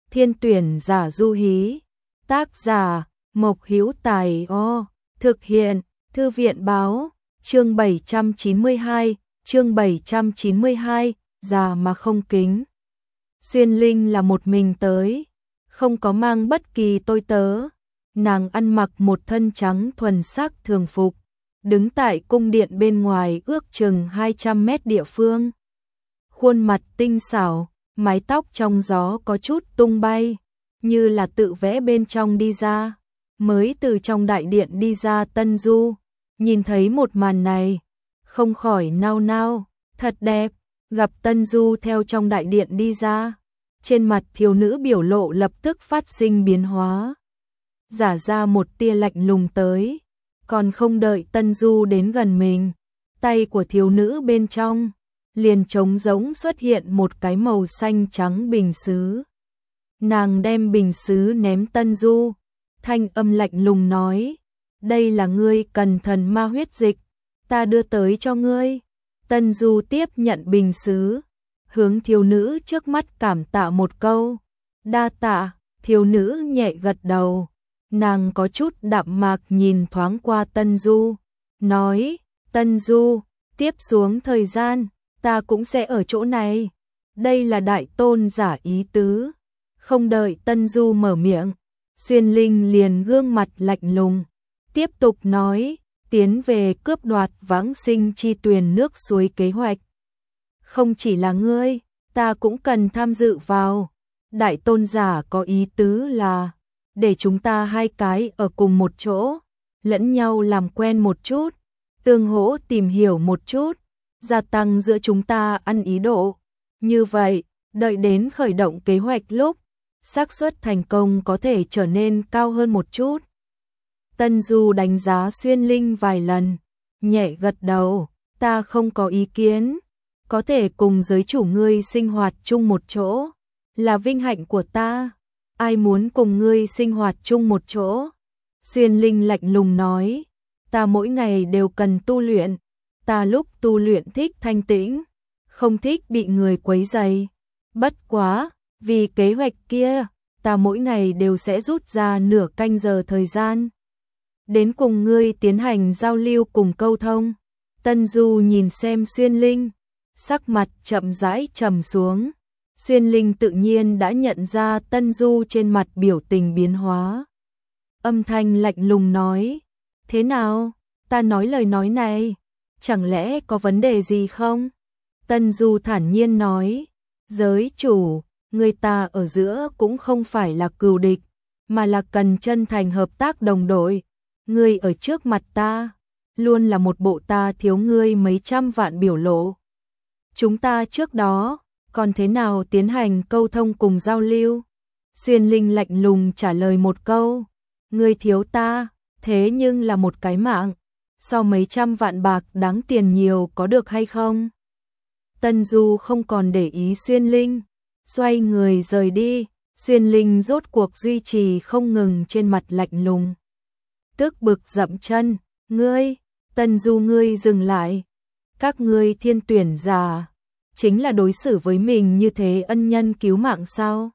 Thiên tuyển giả du hí. Tác giả Mộc Hữu Tài. Thực hiện Thư viện báo. Chương 792, chương 792, già mà không kính. Xuyên Linh là một mình tới, không có mang bất kỳ tôi tớ. Nàng ăn mặc một thân trắng thuần sắc thường phục, đứng tại cung điện bên ngoài ước chừng 200 mét địa phương. Khuôn mặt tinh xảo, mái tóc trong gió có chút tung bay, như là tự vẽ bên trong đi ra. Mới từ trong đại điện đi ra Tân Du, nhìn thấy một màn này, không khỏi nao nao, thật đẹp. Gặp Tân Du theo trong đại điện đi ra, trên mặt thiếu nữ biểu lộ lập tức phát sinh biến hóa, giả ra một tia lạnh lùng tới. Còn không đợi Tân Du đến gần mình, tay của thiếu nữ bên trong liền trống rỗng xuất hiện một cái màu xanh trắng bình sứ. Nàng đem bình sứ ném Tân Du, thanh âm lạnh lùng nói: đây là ngươi cần thần ma huyết dịch, ta đưa tới cho ngươi. Tân Du tiếp nhận bình sứ, hướng thiếu nữ trước mắt cảm tạ một câu. Đa tạ. Thiếu nữ nhẹ gật đầu. Nàng có chút đạm mạc nhìn thoáng qua Tân Du, nói: Tân Du, tiếp xuống thời gian, ta cũng sẽ ở chỗ này. Đây là đại tôn giả ý tứ. Không đợi Tân Du mở miệng, Xuyên Linh liền gương mặt lạnh lùng, tiếp tục nói: tiến về cướp đoạt vãng sinh chi tuyền nước suối kế hoạch. Không chỉ là ngươi, ta cũng cần tham dự vào. Đại tôn giả có ý tứ là để chúng ta hai cái ở cùng một chỗ, lẫn nhau làm quen một chút, tương hỗ tìm hiểu một chút, gia tăng giữa chúng ta ăn ý độ. Như vậy, đợi đến khởi động kế hoạch lúc, xác suất thành công có thể trở nên cao hơn một chút. Tân Du đánh giá Xuyên Linh vài lần, nhẹ gật đầu. Ta không có ý kiến, có thể cùng giới chủ ngươi sinh hoạt chung một chỗ, là vinh hạnh của ta. Ai muốn cùng ngươi sinh hoạt chung một chỗ? Xuyên Linh lạnh lùng nói: ta mỗi ngày đều cần tu luyện, ta lúc tu luyện thích thanh tĩnh, không thích bị người quấy rầy. Bất quá, vì kế hoạch kia, ta mỗi ngày đều sẽ rút ra nửa canh giờ thời gian đến cùng ngươi tiến hành giao lưu cùng câu thông. Tân Du nhìn xem Xuyên Linh, sắc mặt chậm rãi trầm xuống. Xuyên Linh tự nhiên đã nhận ra Tân Du trên mặt biểu tình biến hóa. Âm thanh lạnh lùng nói: thế nào, ta nói lời nói này, chẳng lẽ có vấn đề gì không? Tân Du thản nhiên nói: giới chủ, người ta ở giữa cũng không phải là cừu địch, mà là cần chân thành hợp tác đồng đội. Ngươi ở trước mặt ta, luôn là một bộ ta thiếu ngươi mấy trăm vạn biểu lộ. Chúng ta trước đó, còn thế nào tiến hành câu thông cùng giao lưu? Xuyên Linh lạnh lùng trả lời một câu: ngươi thiếu ta, thế nhưng là một cái mạng, so mấy trăm vạn bạc đáng tiền nhiều có được hay không? Tân Du không còn để ý Xuyên Linh, xoay người rời đi. Xuyên Linh rốt cuộc duy trì không ngừng trên mặt lạnh lùng, tức bực dậm chân: ngươi, Tân Du, ngươi dừng lại. Các ngươi thiên tuyển giả chính là đối xử với mình như thế ân nhân cứu mạng sao?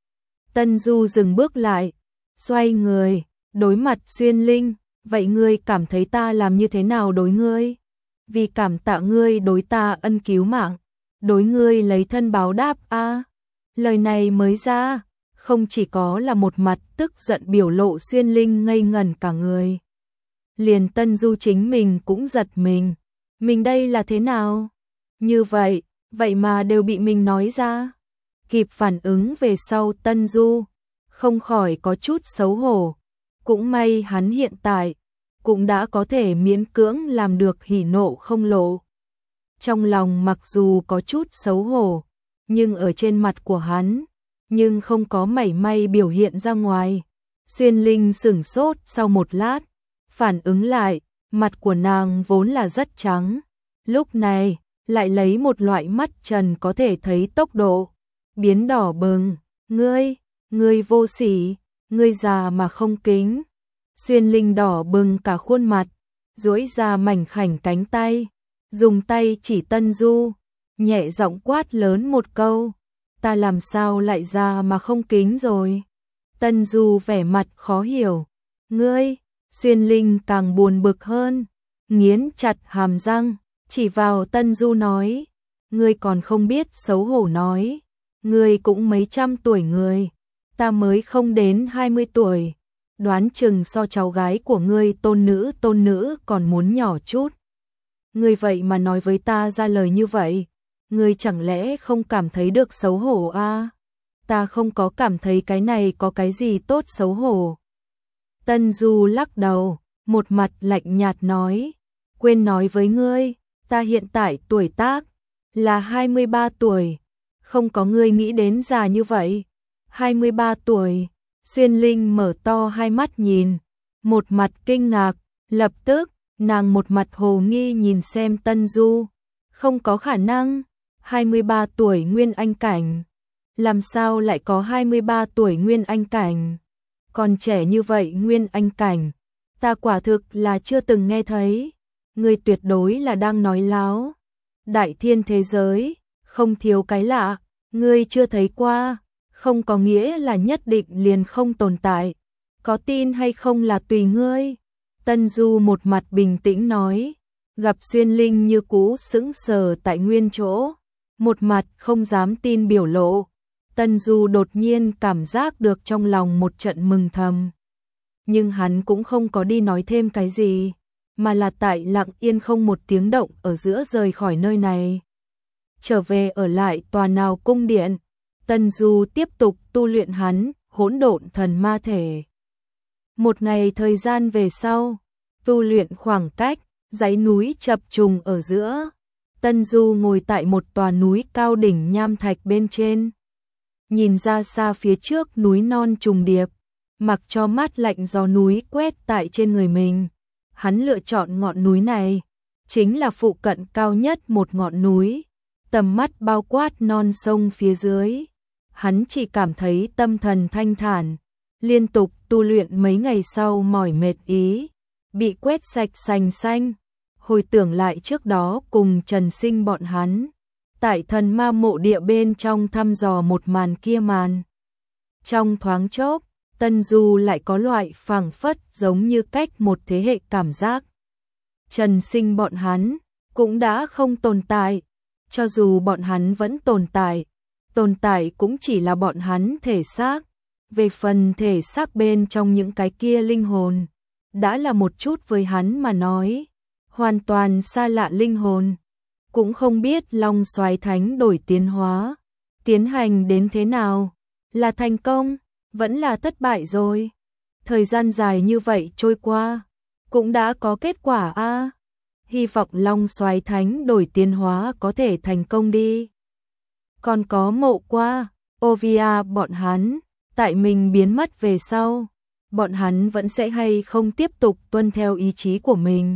Tân Du dừng bước lại, xoay người, đối mặt Xuyên Linh: vậy ngươi cảm thấy ta làm như thế nào đối ngươi? Vì cảm tạ ngươi đối ta ân cứu mạng, đối ngươi lấy thân báo đáp a. Lời này mới ra, không chỉ có là một mặt tức giận biểu lộ, Xuyên Linh ngây ngẩn cả người. Liền Tân Du chính mình cũng giật mình. Mình đây là thế nào? Như vậy mà đều bị mình nói ra. Kịp phản ứng về sau Tân Du không khỏi có chút xấu hổ. Cũng may hắn hiện tại cũng đã có thể miễn cưỡng làm được hỉ nộ không lộ. Trong lòng mặc dù có chút xấu hổ, nhưng ở trên mặt của hắn nhưng không có mảy may biểu hiện ra ngoài. Xuyên Linh sửng sốt sau một lát, phản ứng lại, mặt của nàng vốn là rất trắng, lúc này lại lấy một loại mắt trần có thể thấy tốc độ biến đỏ bừng. Ngươi vô sỉ, ngươi già mà không kính. Xuyên Linh đỏ bừng cả khuôn mặt, duỗi ra mảnh khảnh cánh tay, dùng tay chỉ Tân Du, nhẹ giọng quát lớn một câu: ta làm sao lại già mà không kính rồi? Tân Du vẻ mặt khó hiểu. Ngươi, Xuyên Linh càng buồn bực hơn, nghiến chặt hàm răng, chỉ vào Tân Du nói, ngươi còn không biết xấu hổ nói, ngươi cũng mấy trăm tuổi người, ta mới không đến 20 tuổi, đoán chừng so cháu gái của ngươi tôn nữ còn muốn nhỏ chút. Ngươi vậy mà nói với ta ra lời như vậy, ngươi chẳng lẽ không cảm thấy được xấu hổ à? Ta không có cảm thấy cái này có cái gì tốt xấu hổ. Tân Du lắc đầu, một mặt lạnh nhạt nói, quên nói với ngươi, ta hiện tại tuổi tác là 23 tuổi, không có ngươi nghĩ đến già như vậy. 23 tuổi, Xuyên Linh mở to hai mắt nhìn, một mặt kinh ngạc, lập tức, nàng một mặt hồ nghi nhìn xem Tân Du, không có khả năng, 23 tuổi nguyên anh cảnh, làm sao lại có 23 tuổi nguyên anh cảnh, còn trẻ như vậy nguyên anh cảnh, ta quả thực là chưa từng nghe thấy, ngươi tuyệt đối là đang nói láo, đại thiên thế giới, không thiếu cái lạ, ngươi chưa thấy qua, không có nghĩa là nhất định liền không tồn tại, có tin hay không là tùy ngươi. Tân Du một mặt bình tĩnh nói, gặp Xuyên Linh như cũ sững sờ tại nguyên chỗ, một mặt không dám tin biểu lộ. Tân Du đột nhiên cảm giác được trong lòng một trận mừng thầm. Nhưng hắn cũng không có đi nói thêm cái gì, mà là tại lặng yên không một tiếng động ở giữa rời khỏi nơi này. Trở về ở lại tòa nào cung điện, Tân Du tiếp tục tu luyện hắn hỗn độn thần ma thể. Một ngày thời gian về sau, tu luyện khoảng cách, dãy núi chập trùng ở giữa. Tân Du ngồi tại một tòa núi cao đỉnh nham thạch bên trên. Nhìn ra xa phía trước núi non trùng điệp, mặc cho mát lạnh gió núi quét tại trên người mình. Hắn lựa chọn ngọn núi này, chính là phụ cận cao nhất một ngọn núi, tầm mắt bao quát non sông phía dưới. Hắn chỉ cảm thấy tâm thần thanh thản, liên tục tu luyện mấy ngày sau mỏi mệt ý, bị quét sạch sành xanh. Hồi tưởng lại trước đó cùng Trần Sinh bọn hắn, tại thần ma mộ địa bên trong thăm dò một màn kia màn. Trong thoáng chốc, Tân Du lại có loại phảng phất giống như cách một thế hệ cảm giác. Trần Sinh bọn hắn cũng đã không tồn tại, cho dù bọn hắn vẫn tồn tại cũng chỉ là bọn hắn thể xác. Về phần thể xác bên trong những cái kia linh hồn, đã là một chút với hắn mà nói, hoàn toàn xa lạ linh hồn. Cũng không biết Long Soái Thánh đổi tiến hành đến thế nào, là thành công, vẫn là thất bại rồi. Thời gian dài như vậy trôi qua, cũng đã có kết quả a. Hy vọng Long Soái Thánh đổi tiến hóa có thể thành công đi. Còn có Mộ Qua, Ovia bọn hắn, tại mình biến mất về sau, bọn hắn vẫn sẽ hay không tiếp tục tuân theo ý chí của mình,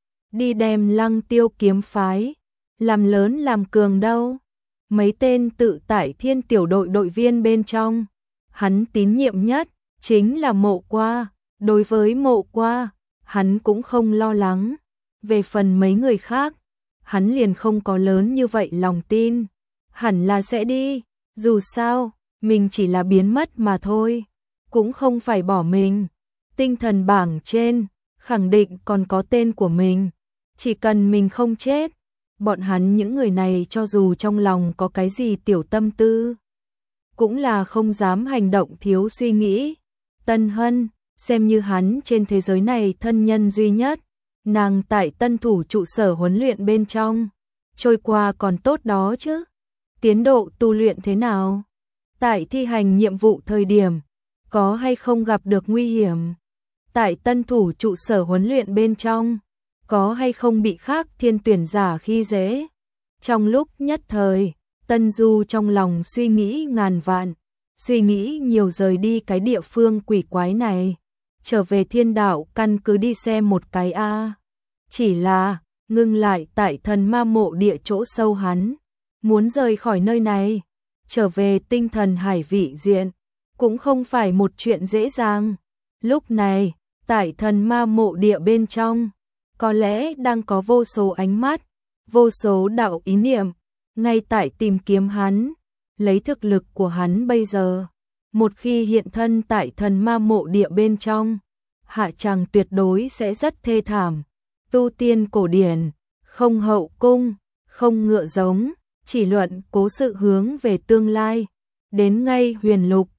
đi đem Lăng Tiêu kiếm phái làm lớn làm cường đâu. Mấy tên tự tại thiên tiểu đội đội viên bên trong, hắn tín nhiệm nhất chính là Mộ Qua. Đối với Mộ Qua, hắn cũng không lo lắng. Về phần mấy người khác, hắn liền không có lớn như vậy lòng tin. Hẳn là sẽ đi, dù sao, mình chỉ là biến mất mà thôi, cũng không phải bỏ mình. Tinh thần bảng trên, khẳng định còn có tên của mình. Chỉ cần mình không chết, bọn hắn những người này cho dù trong lòng có cái gì tiểu tâm tư, cũng là không dám hành động thiếu suy nghĩ. Tân Hân, xem như hắn trên thế giới này thân nhân duy nhất, nàng tại Tân Thủ trụ sở huấn luyện bên trong, trôi qua còn tốt đó chứ. Tiến độ tu luyện thế nào? Tại thi hành nhiệm vụ thời điểm, có hay không gặp được nguy hiểm? Tại Tân Thủ trụ sở huấn luyện bên trong, có hay không bị khác thiên tuyển giả khi dễ? Trong lúc nhất thời, Tân Du trong lòng suy nghĩ ngàn vạn, suy nghĩ nhiều rời đi cái địa phương quỷ quái này, trở về thiên đạo căn cứ đi xem một cái a. Chỉ là, ngưng lại tại thần ma mộ địa chỗ sâu hắn, muốn rời khỏi nơi này, trở về tinh thần hải vị diện, cũng không phải một chuyện dễ dàng. Lúc này, tại thần ma mộ địa bên trong, có lẽ đang có vô số ánh mắt, vô số đạo ý niệm, ngay tại tìm kiếm hắn. lấy thực lực của hắn bây giờ, một khi hiện thân tại thần ma mộ địa bên trong, hạ chàng tuyệt đối sẽ rất thê thảm. Tu tiên cổ điển, không hậu cung, không ngựa giống, chỉ luận cố sự hướng về tương lai, đến ngay huyền lục,